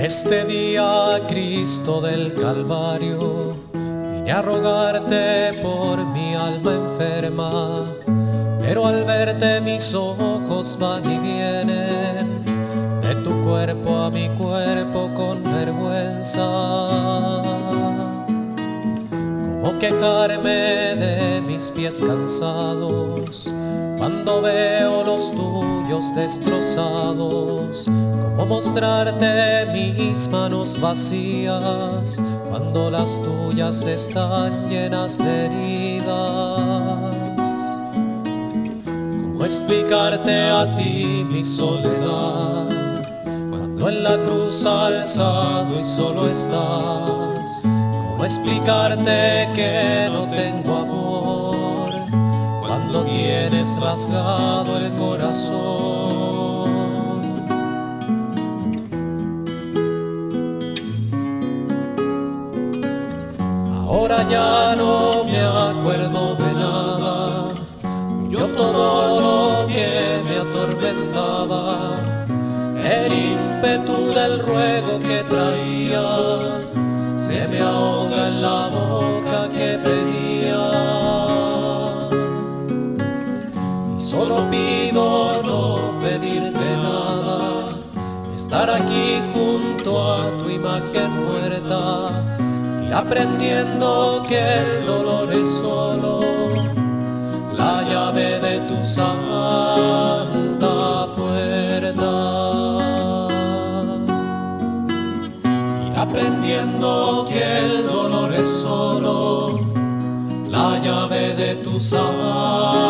Este día, Cristo del Calvario, vine a rogarte por mi alma enferma, pero al verte mis ojos van y vienen de tu cuerpo a mi cuerpo con vergüenza. ¿Cómo quejarme de mis pies cansados cuando veo los tuyos destrozados? ¿Cómo mostrarte mis manos vacías cuando las tuyas están llenas de heridas? ¿Cómo explicarte a ti mi soledad cuando en la cruz alzado y solo estás? ¿Cómo explicarte que no tengo amor cuando tienes rasgado el corazón? Ahora ya no me acuerdo de nada, yo todo lo que me atormentaba, el ímpetu del ruego que traía, se me ahoga en la boca que pedía. Y solo pido no pedirte nada, estar aquí junto a tu imagen muerta, y aprendiendo que el dolor es solo la llave de tu santa puerta. Ir aprendiendo que el dolor es solo la llave de tu santa